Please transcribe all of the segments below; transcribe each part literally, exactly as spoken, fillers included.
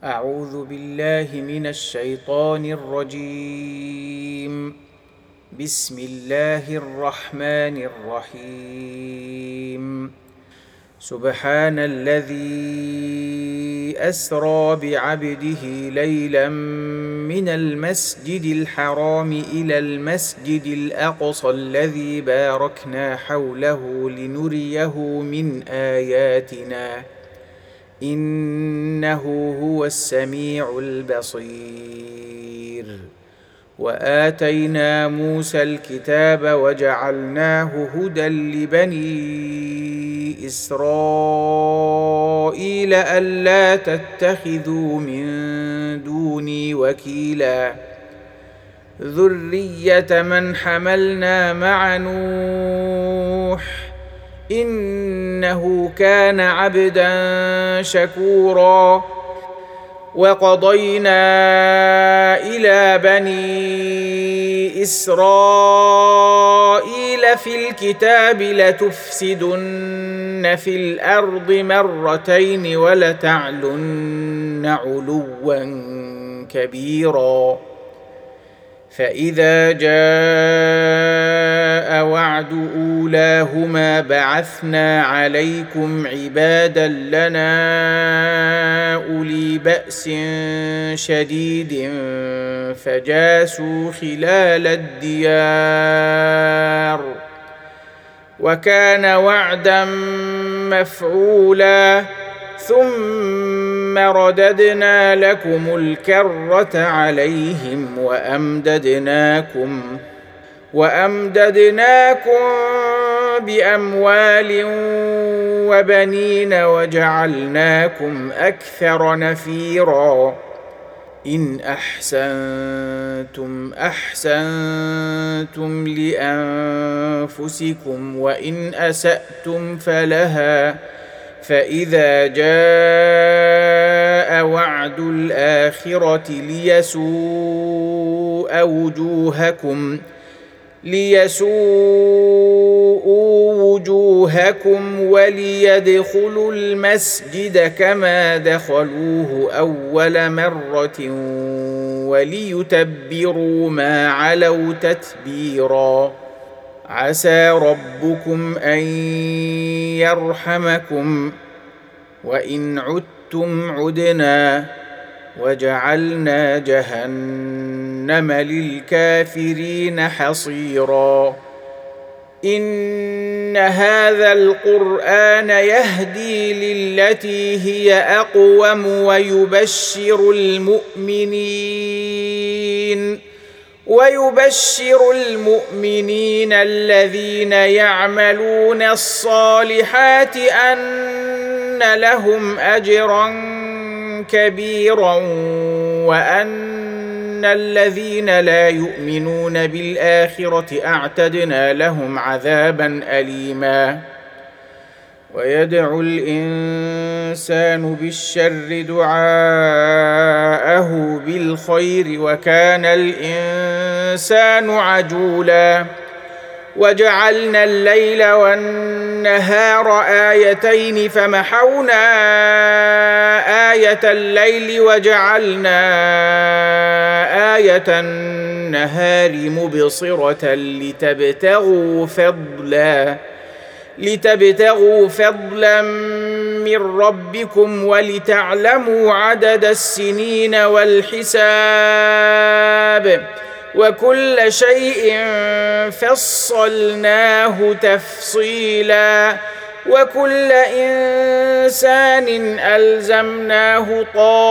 أعوذ بالله من الشيطان الرجيم. بسم الله الرحمن الرحيم. سبحان الذي أسرى بعبده ليلا من المسجد الحرام إلى المسجد الأقصى الذي باركنا حوله لنريه من آياتنا إنه هو السميع البصير. وآتينا موسى الكتاب وجعلناه هدى لبني إسرائيل ألا تتخذوا من دوني وكيلا ذرية من حملنا مع نوح إنه كان عبدا شكورا. وقضينا إلى بني إسرائيل في الكتاب لتفسدن في الأرض مرتين ولتعلن علوا كبيرا. فإذا جاء وعد أولاهما بعثنا عليكم عبادا لنا أولي بأس شديد فجاسوا خلال الديار وكان وعدا مفعولا. ثم رددنا لكم الكرة عليهم وأمددناكم وأمددناكم بأموال وبنين وجعلناكم أكثر نفيرا. إن أحسنتم أحسنتم لأنفسكم وإن أسأتم فلها. فإذا جاء وعد الآخرة ليسوء وجوهكم ليسوءوا وجوهكم وليدخلوا المسجد كما دخلوه أول مرة وليتبروا ما علوا تتبيرا. عسى ربكم أن يرحمكم وإن عدتم عدنا وجعلنا جهنم للكافرين حصيرا. إن هذا القرآن يهدي للتي هي أقوم ويبشر المؤمنين ويبشر المؤمنين الذين يعملون الصالحات أن لهم أجرا كبيرا وأن الذين لا يؤمنون بالآخرة أعتدنا لهم عذابا أليما. ويدعو الإنسان بالشر دعاءه بالخير وكان الإنسان عجولا. وجعلنا الليل والنهار آيتين فمحونا آية الليل وجعلنا آية النهار مبصرة لتبتغوا فضلا لتبتغوا فضلا من ربكم ولتعلموا عدد السنين والحساب وكل شيء فصلناه تفصيلا. وكل إنسان ألزمناه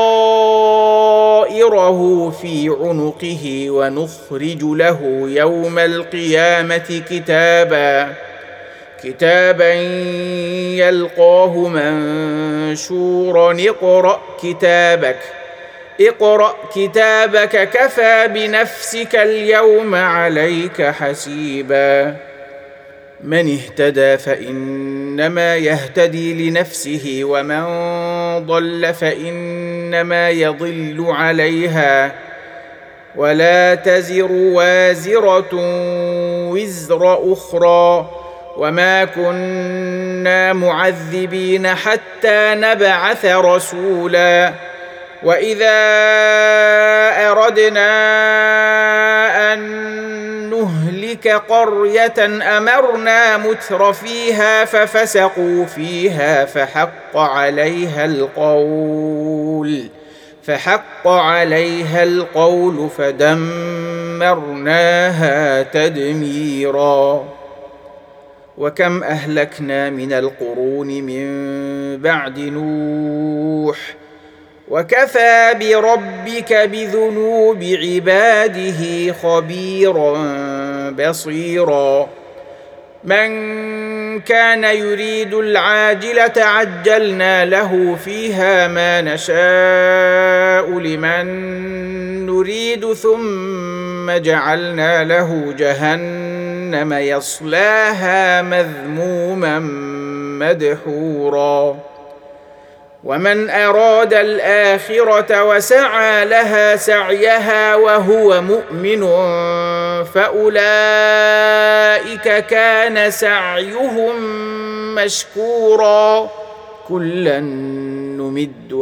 طائره في عنقه ونخرج له يوم القيامة كتابا كتابا يلقاه منشورا. اقرأ كتابك اقرأ كتابك كفى بنفسك اليوم عليك حسيبا. من اهتدى فإنما يهتدي لنفسه ومن ضل فإنما يضل عليها ولا تزر وازرة وزر أخرى وما كنا معذبين حتى نبعث رسولا وإذا أردنا أن نهلك قرية أمرنا متر فيها ففسقوا فيها فحق عليها القول فحق عليها القول فدمرناها تدميرا. وكم أهلكنا من القرون من بعد نوح وكفى بربك بذنوب عباده خبيرا بصيرا. من كان يريد العاجلة عجلنا له فيها ما نشاء لمن نريد ثم جعلنا له جهنم يصلاها مذموما مدحورا. ومن أراد الآخرة وسعى لها سعيها وهو مؤمن فأولئك كان سعيهم مشكورا. كلا نمد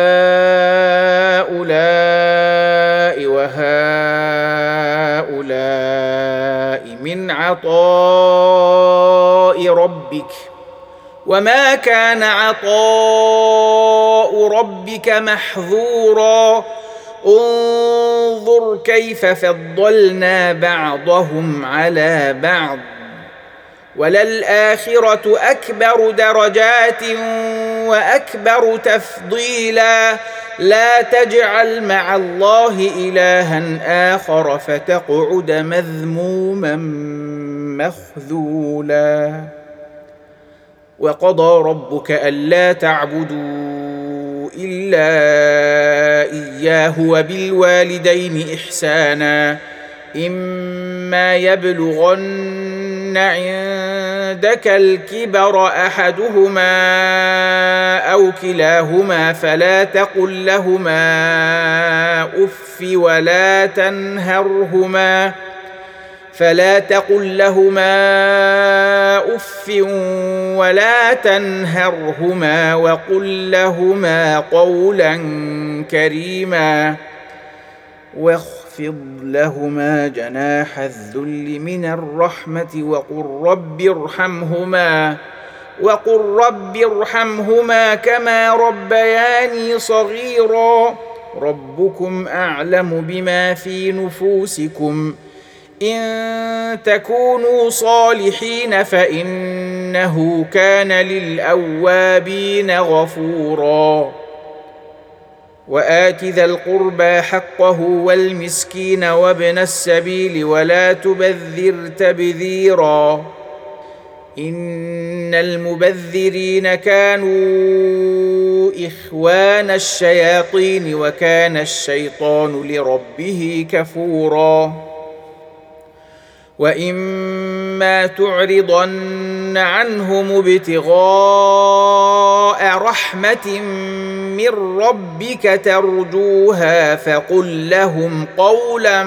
هؤلاء وهؤلاء من عطاء ربك وما كان عطاء ربك محظورا. انظر كيف فضلنا بعضهم على بعض وللآخرة أكبر درجات وأكبر تفضيلا. لا تجعل مع الله إلها آخر فتقعد مذموما مخذولا. وقضى ربك ألا تعبدوا إلا إياه وبالوالدين إحسانا. إما يبلغن عندك الكبر أحدهما أو كلاهما فلا تقل لهما أف ولا تنهرهما فلا تقل لهما أف ولا تنهرهما وقل لهما قولا كريما واخفض لهما جناح الذل من الرحمة وقل رب ارحمهما وقل رب ارحمهما كما ربياني صغيرا. ربكم أعلم بما في نفوسكم إن تكونوا صالحين فإنه كان للأوابين غفورا. وآت ذا القربى حقه والمسكين وابن السبيل ولا تبذر تبذيرا إن المبذرين كانوا إخوان الشياطين وكان الشيطان لربه كفورا. وإما تعرضن عنهم ابتغاء رحمة من ربك ترجوها فقل لهم قولا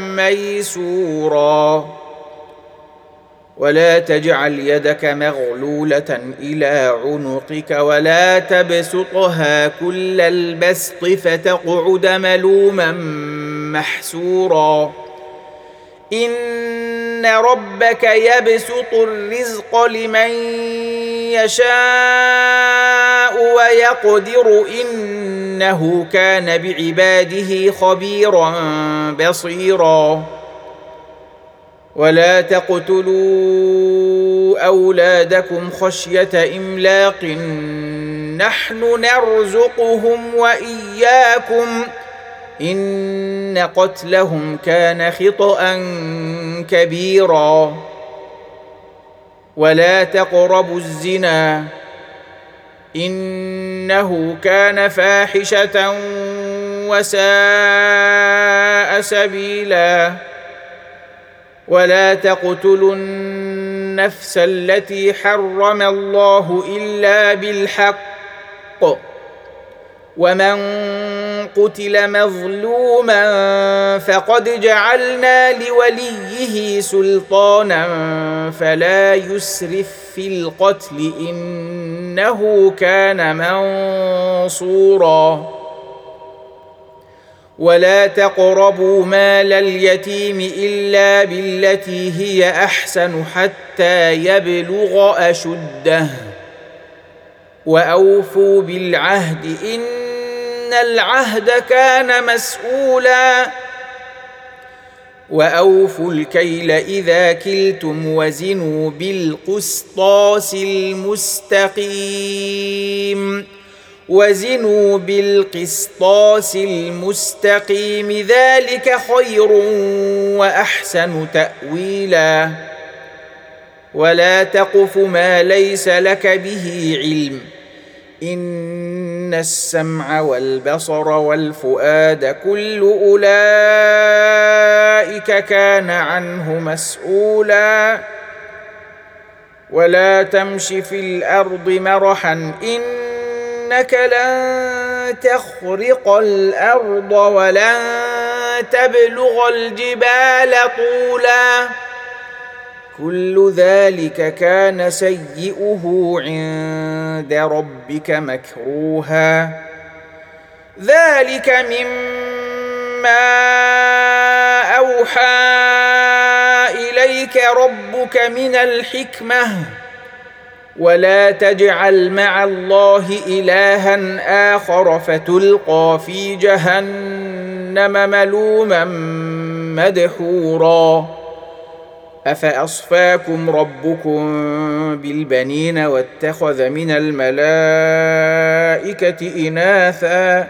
ميسورا. ولا تجعل يدك مغلولة إلى عنقك ولا تبسطها كل البسط فتقعد ملوما محسورا. إن ربك يبسط الرزق لمن يشاء ويقدر إنه كان بعباده خبيرا بصيرا. ولا تقتلوا أولادكم خشية إملاق نحن نرزقهم وإياكم إن قتلهم كان خطأ كبيرا. ولا تقربوا الزنا إنه كان فاحشة وساء سبيلا. ولا تقتلوا النفس التي حرم الله إلا بالحق ومن قتل مظلوما فقد جعلنا لوليه سلطانا فلا يسرف في القتل إنه كان منصورا. ولا تقربوا مال اليتيم إلا بالتي هي أحسن حتى يبلغ أشده وأوفوا بالعهد إن العهد كان مسؤولا وأوفوا الكيل إذا كلتم وزنوا بالقسطاس المستقيم وزنوا بالقسطاس المستقيم ذلك خير وأحسن تأويلا ولا تقف ما ليس لك به علم إن السمع والبصر والفؤاد كل أولئك كان عنه مسؤولا ولا تمش في الأرض مرحا إنك لن تخرق الأرض ولن تبلغ الجبال طولا كل ذلك كان سيئه عند ربك مكروها ذلك مما أوحى إليك ربك من الحكمة ولا تجعل مع الله إلها آخر فتلقى في جهنم ملوما مدحورا أفأصفاكم ربكم بالبنين واتخذ من الملائكة إناثا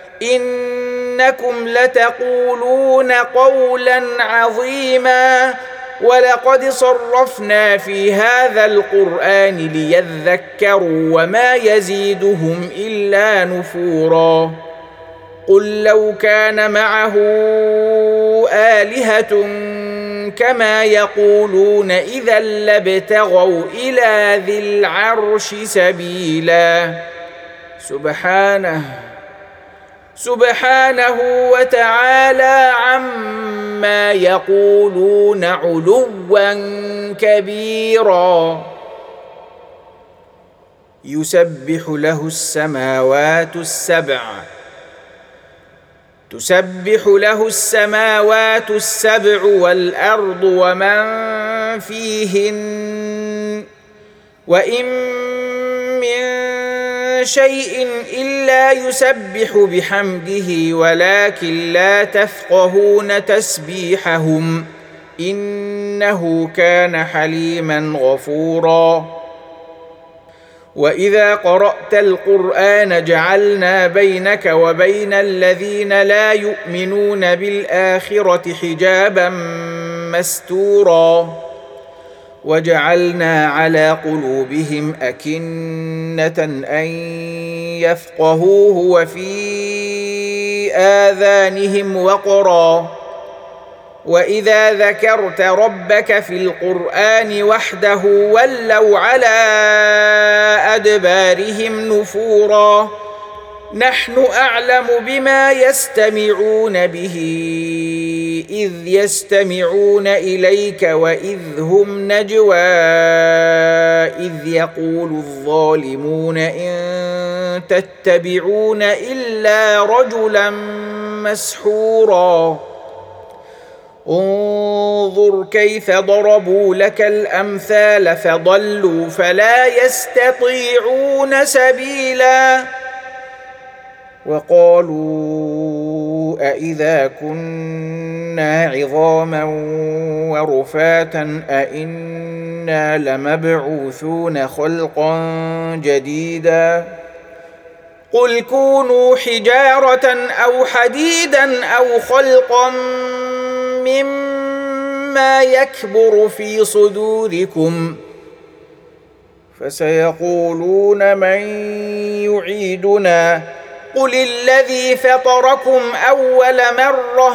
إنكم لتقولون قولا عظيما ولقد صرفنا في هذا القرآن ليذكروا وما يزيدهم إلا نفورا قل لو كان معه آلهة كما يقولون إذا لابتغوا إلى ذي العرش سبيلا سبحانه سبحانه وتعالى عما يقولون علوا كبيرا يسبح له السماوات السبع تسبح له السماوات السبع والأرض ومن فيهن وإن من شيء إلا يسبح بحمده ولكن لا تفقهون تسبيحهم إنه كان حليما غفورا وإذا قرأت القرآن جعلنا بينك وبين الذين لا يؤمنون بالآخرة حجابا مستورا وجعلنا على قلوبهم أكنة أن يفقهوه وفي آذانهم وقرا وإذا ذكرت ربك في القرآن وحده ولوا على أدبارهم نفورا نحن أعلم بما يستمعون به إذ يستمعون إليك وإذ هم نجوى إذ يقول الظالمون إن تتبعون إلا رجلا مسحورا انظر كيف ضربوا لك الأمثال فضلوا فلا يستطيعون سبيلا وقالوا أإذا كنا عظاما ورفاتا أإنا لمبعوثون خلقا جديدا قل كونوا حجارة أو حديدا أو خلقا مما يكبر في صدوركم فسيقولون من يعيدنا قل الذي فطركم أول مرة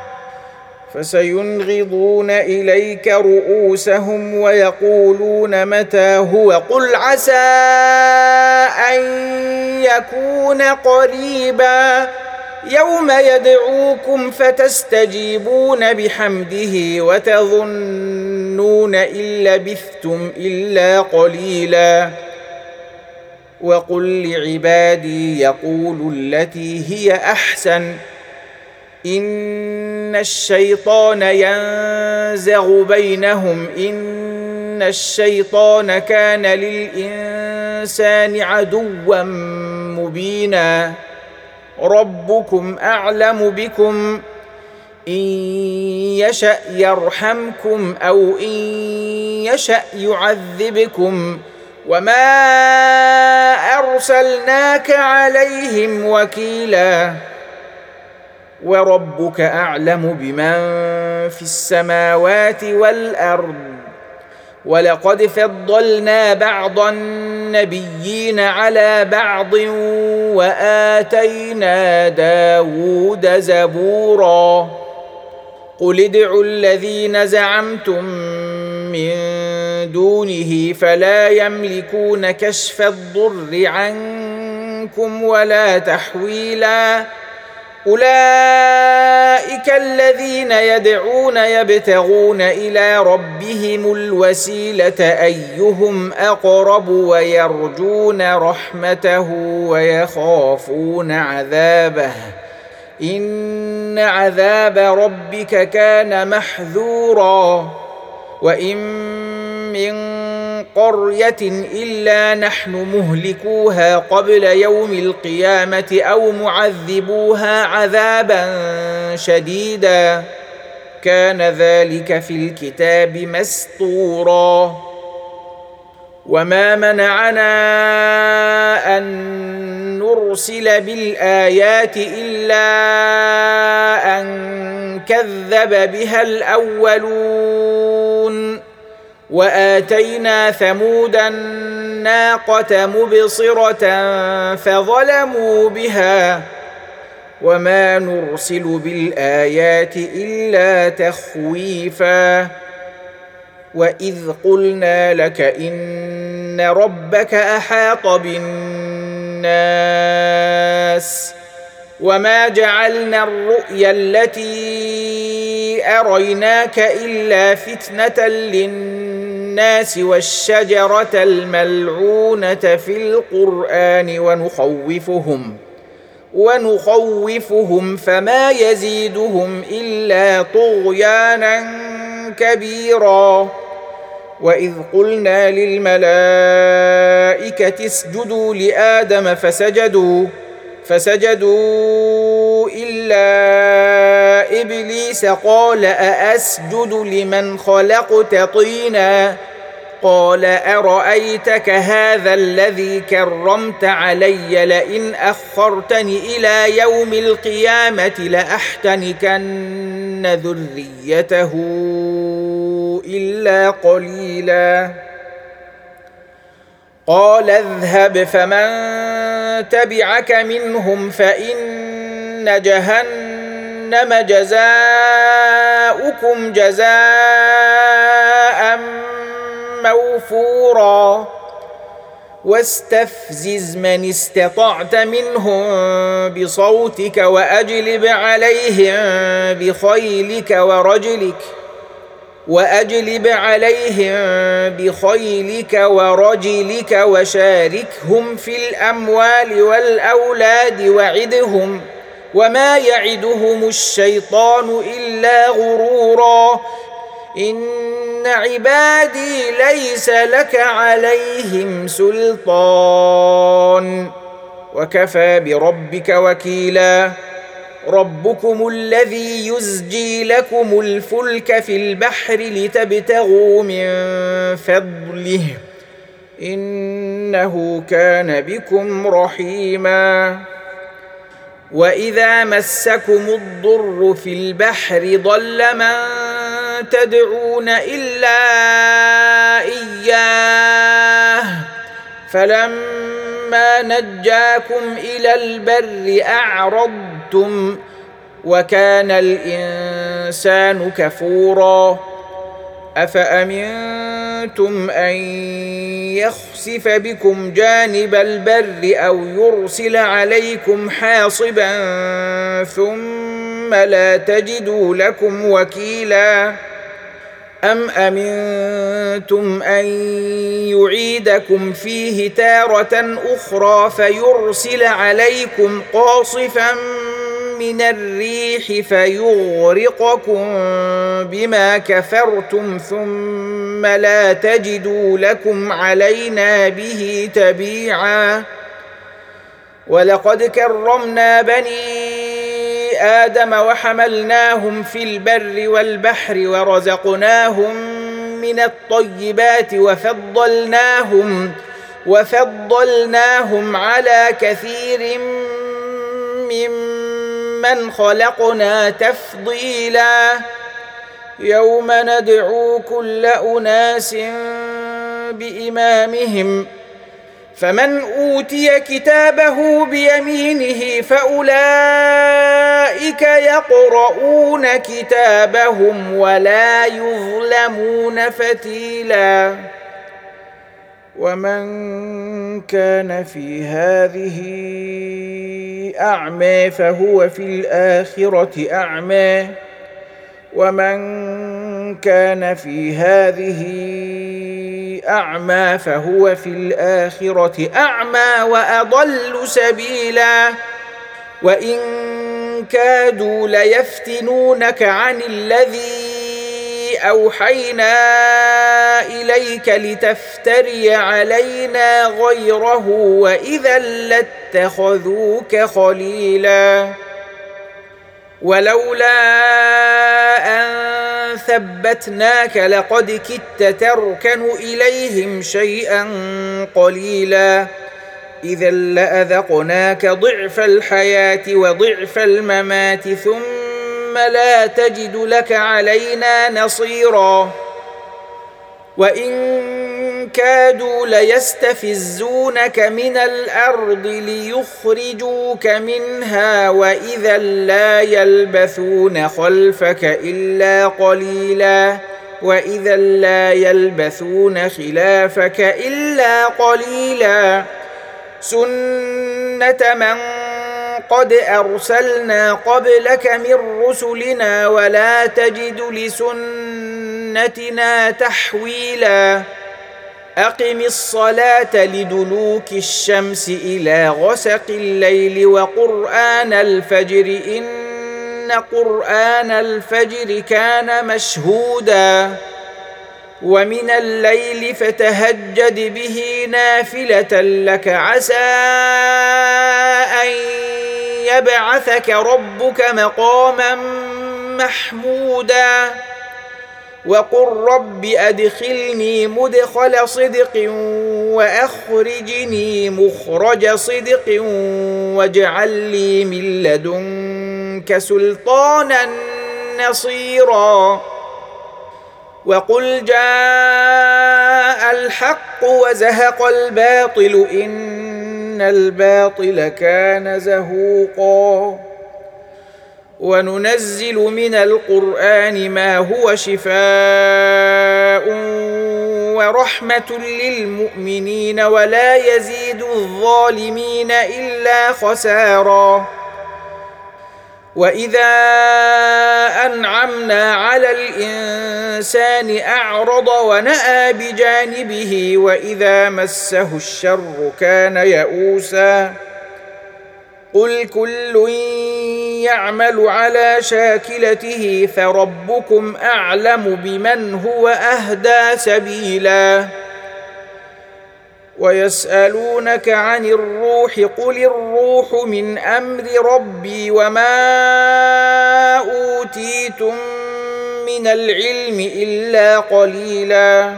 فسينغضون إليك رؤوسهم ويقولون متى هو قل عسى أن يكون قريبا يوم يدعوكم فتستجيبون بحمده وتظنون إن لبثتم إلا قليلا وقل لعبادي يقولوا التي هي أحسن إن الشيطان ينزغ بينهم إن الشيطان كان للإنسان عدوا مبينا ربكم أعلم بكم إن يشأ يرحمكم أو إن يشأ يعذبكم وما أرسلناك عليهم وكيلا وربك أعلم بمن في السماوات والأرض ولقد فضلنا بعض النبيين على بعض وآتينا داود زبورا قل ادعوا الذين زعمتم من دونه فلا يملكون كشف الضر عنكم ولا تحويلا أولئك الذين يدعون يبتغون إلى ربهم الوسيلة أيهم أقرب ويرجون رحمته ويخافون عذابه إن عذاب ربك كان محذورا وإن من قرية إلا نحن مهلكوها قبل يوم القيامة أو معذبوها عذابا شديدا كان ذلك في الكتاب مسطورا وما منعنا أن نرسل بالآيات إلا أن كذب بها الأولون وآتينا ثمود الناقة مبصرة فظلموا بها وما نرسل بالآيات إلا تخويفا وإذ قلنا لك إن ربك أحاط بالناس وما جعلنا الرؤيا التي أريناك إلا فتنة للناس والشجرة الملعونة في القرآن ونخوفهم ونخوفهم فما يزيدهم إلا طغيانا كبيرا وإذ قلنا للملائكة اسجدوا لآدم فسجدوا فسجدوا إلا إبليس قال أأسجد لمن خلقت طينا قال أرأيتك هذا الذي كرمت علي لئن أخرتني إلى يوم القيامة لأحتنكن ذريته إلا قليلا قال اذهب فمن تبعك منهم فإن جهنم جزاؤكم جزاء موفورا واستفزز من استطعت منهم بصوتك وأجلب عليهم بخيلك ورجلك وأجلب عليهم بخيلك ورجلك وشاركهم في الأموال والأولاد وعدهم وما يعدهم الشيطان إلا غرورا إن عبادي ليس لك عليهم سلطان وكفى بربك وكيلا ربكم الذي يزجي لكم الفلك في البحر لتبتغوا من فضله إنه كان بكم رحيما وإذا مسكم الضر في البحر ضل من تدعون إلا إياه فلما نجاكم إلى البر أعرضتم وكان الإنسان كفورا أفأمنتم أن يخسف بكم جانب البر أو يرسل عليكم حاصبا ثم لا تجدوا لكم وكيلا أم أمنتم أن يعيدكم فيه تارة أخرى فيرسل عليكم قاصفا من الريح فيغرقكم بما كفرتم ثم لا تجدوا لكم علينا به تبيعا. ولقد كرمنا بني آدم وحملناهم في البر والبحر ورزقناهم من الطيبات وفضلناهم وفضلناهم على كثير ممن خلقنا تفضيلا. يوم ندعو كل أناس بإمامهم فمن أوتي كتابه بيمينه فأولئك يقرؤون كتابهم ولا يظلمون فتيلا. ومن كان في هذه أعمى فهو في الآخرة أعمى ومن كان في هذه أعمى فهو في الآخرة أعمى وأضل سبيلا. وإن كادوا ليفتنونك عن الذي أوحينا إليك لتفتري علينا غيره وإذا لاتخذوك خليلا. ولولا أن ثبتناك لقد كدت تركن إليهم شيئا قليلا. إذا لأذقناك ضعف الحياة وضعف الممات ثم لا تجد لك علينا نصيرا. وإن كادوا ليستفزونك من الأرض ليخرجوك منها وإذا لا يلبثون خلفك إلا قليلا وإذا لا يلبثون خلافك إلا قليلا. سنة من قد أرسلنا قبلك من رسلنا ولا تجد لسنتنا تحويلا. أقم الصلاة لدلوك الشمس إلى غسق الليل وقرآن الفجر إن قرآن الفجر كان مشهودا. ومن الليل فتهجد به نافلة لك عسى أن يبعثك ربك مقاما محمودا. وقل رب أدخلني مدخل صدق وأخرجني مخرج صدق واجعل لي من لدنك سلطانا نصيرا. وقل جاء الحق وزهق الباطل إن الباطل كان زهوقا. وننزل من القرآن ما هو شفاء ورحمة للمؤمنين ولا يزيد الظالمين إلا خسارا. وإذا أنعمنا على الإنسان أعرض ونأى بجانبه وإذا مسه الشر كان يئوسا. قل كل يعمل على شاكلته فربكم أعلم بمن هو أهدى سبيلا. ويسألونك عن الروح قل الروح من أمر ربي وما أوتيتم من العلم إلا قليلا.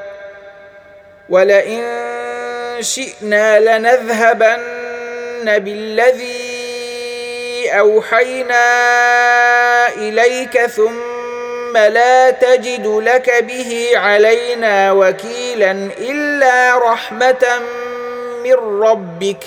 ولئن شئنا لنذهبن بالذي أوحينا إليك ثم لا تجد لك به علينا وكيلا إلا رحمة من ربك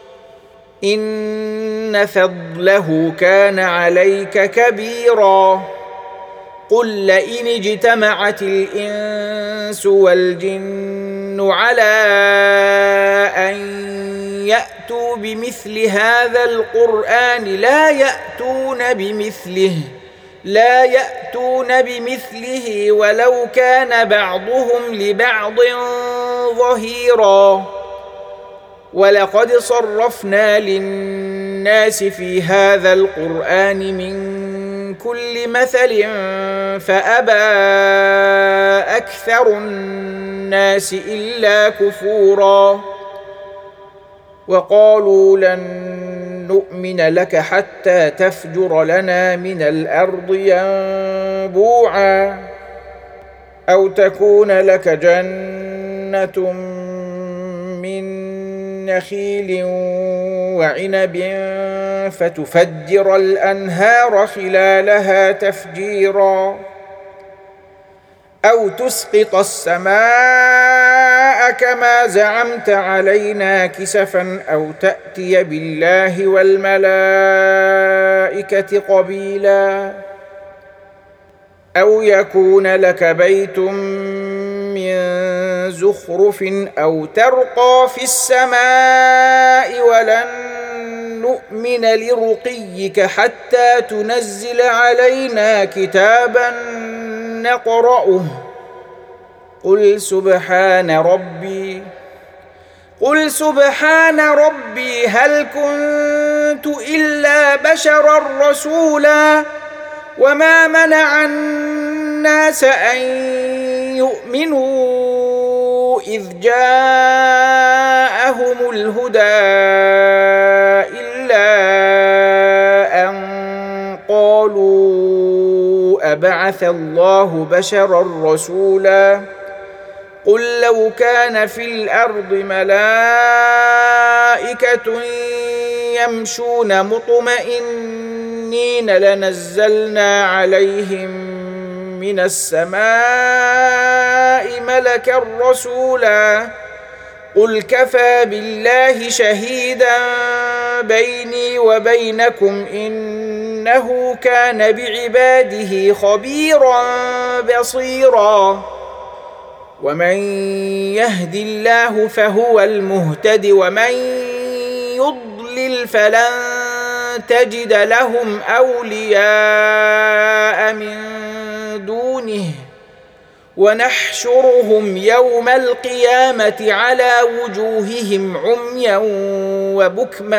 إن فضله كان عليك كبيرا. قل لئن اجتمعت الإنس والجن على أن يأتوا بمثل هذا القرآن لا يأتون بمثله لا يأتون بمثله ولو كان بعضهم لبعض ظهيرا. ولقد صرفنا للناس للناس في هذا القرآن من كل مثل فأبى أكثر الناس إلا كفورا وقالوا لن نؤمن لك حتى تفجر لنا من الأرض ينبوعا أو تكون لك جنة من نخيل وعنب فتفجر الأنهار خلالها تفجيرا أو تسقط السماء كما زعمت علينا كسفا أو تأتي بالله والملائكة قبيلا أو يكون لك بيت من زخرف أو ترقى في السماء ولن نؤمن لرقيك حتى تنزل علينا كتابا نقرأه قل سبحان ربي قل سبحان ربي هل كنت إلا بشرا رسولا وما منع الناس أن يؤمنوا إذ جاءهم الهدى إلا أن قالوا أبعث الله بشرا رسولا قل لو كان في الأرض ملائكة يمشون مطمئنين لنزلنا عليهم من السماء ملكا رسولا قل كفى بالله شهيدا بيني وبينكم إنه كان بعباده خبيرا بصيرا ومن يهد الله فهو المهتد ومن يضلل فلن تجد لهم أولياء من دونه ونحشرهم يوم القيامة على وجوههم عميا وبكما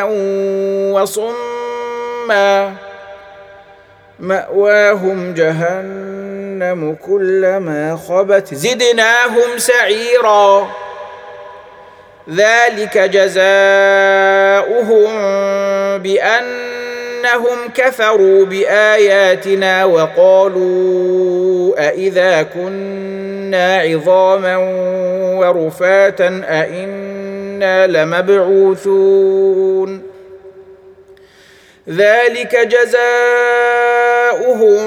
وصما مأواهم جهنم كلما خبت زدناهم سعيرا ذلك جزاؤهم بأنهم كفروا بآياتنا وقالوا أإذا كنا عظاما ورفاتا أإنا لمبعوثون ذلك جزاؤهم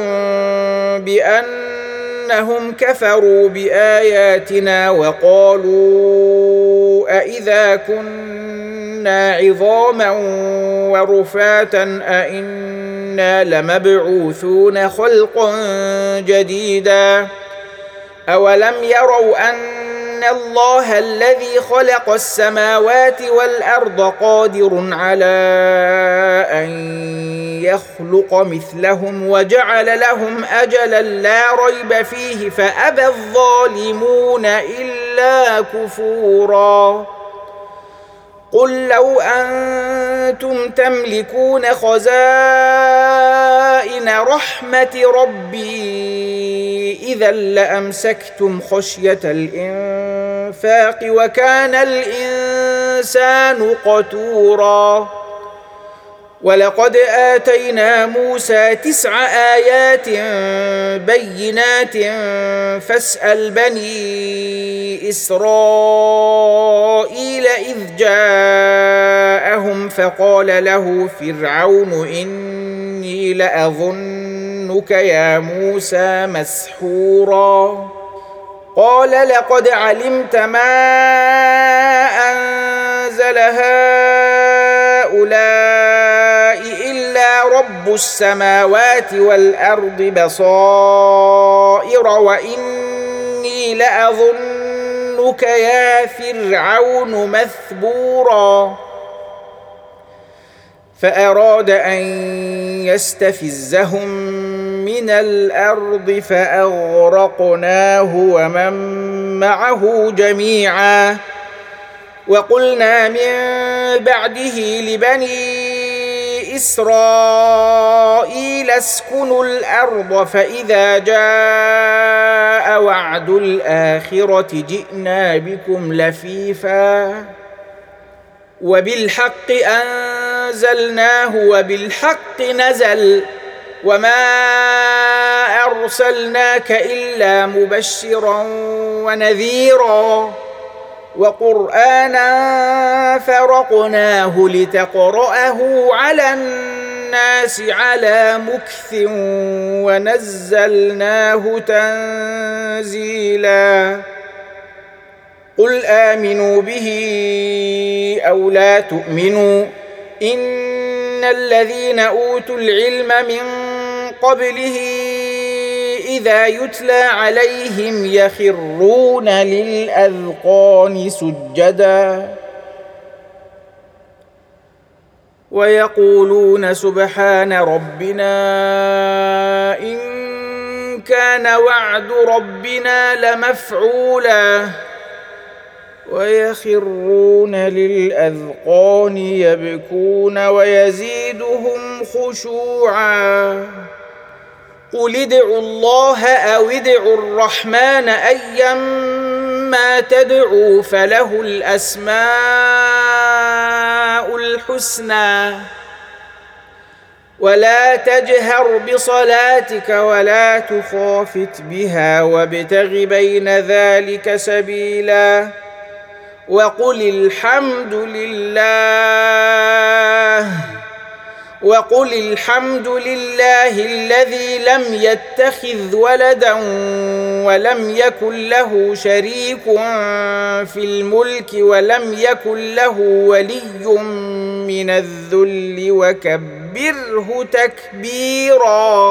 بأنهم كفروا بآياتنا وقالوا أإذا كنا عظاما ورفاتا أإنا لمبعوثون خلقا جديدا أولم يروا أن الله الذي خلق السماوات والأرض قادر على أن يخلق مثلهم وجعل لهم أجلا لا ريب فيه فأبى الظالمون إلا كفورا قل لو أنتم تملكون خزائن رحمة ربي إذا لأمسكتم خشية الإنفاق وكان الإنسان قتورا ولقد آتينا موسى تسع آيات بينات فاسأل بني إسرائيل إذ جاءهم فقال له فرعون إني لأظنك يا موسى مسحورا قال لقد علمت ما أنزل هؤلاء إلا رب السماوات والأرض بصائر وإني لأظنك يا فرعون مثبورا فأراد أن يستفزهم من الأرض فأغرقناه ومن معه جميعا وقلنا من بعده لبني بني إسرائيل اسكنوا الأرض فإذا جاء وعد الآخرة جئنا بكم لفيفا وبالحق أنزلناه وبالحق نزل وما أرسلناك إلا مبشرا ونذيرا وقرآنا فرقناه لتقرأه على الناس على مكث ونزلناه تنزيلا قل آمنوا به أو لا تؤمنوا إن الذين أوتوا العلم من قبله إذا يتلى عليهم يخرون للأذقان سجدا ويقولون سبحان ربنا إن كان وعد ربنا لمفعولا ويخرون للأذقان يبكون ويزيدهم خشوعا قل ادعوا الله أو ادعوا الرحمن أيما تدعوا فله الأسماء الحسنى ولا تجهر بصلاتك ولا تخافت بها وابتغ بين ذلك سبيلا وقل الحمد لله وقل الحمد لله الذي لم يتخذ ولدا ولم يكن له شريك في الملك ولم يكن له ولي من الذل وكبره تكبيرا.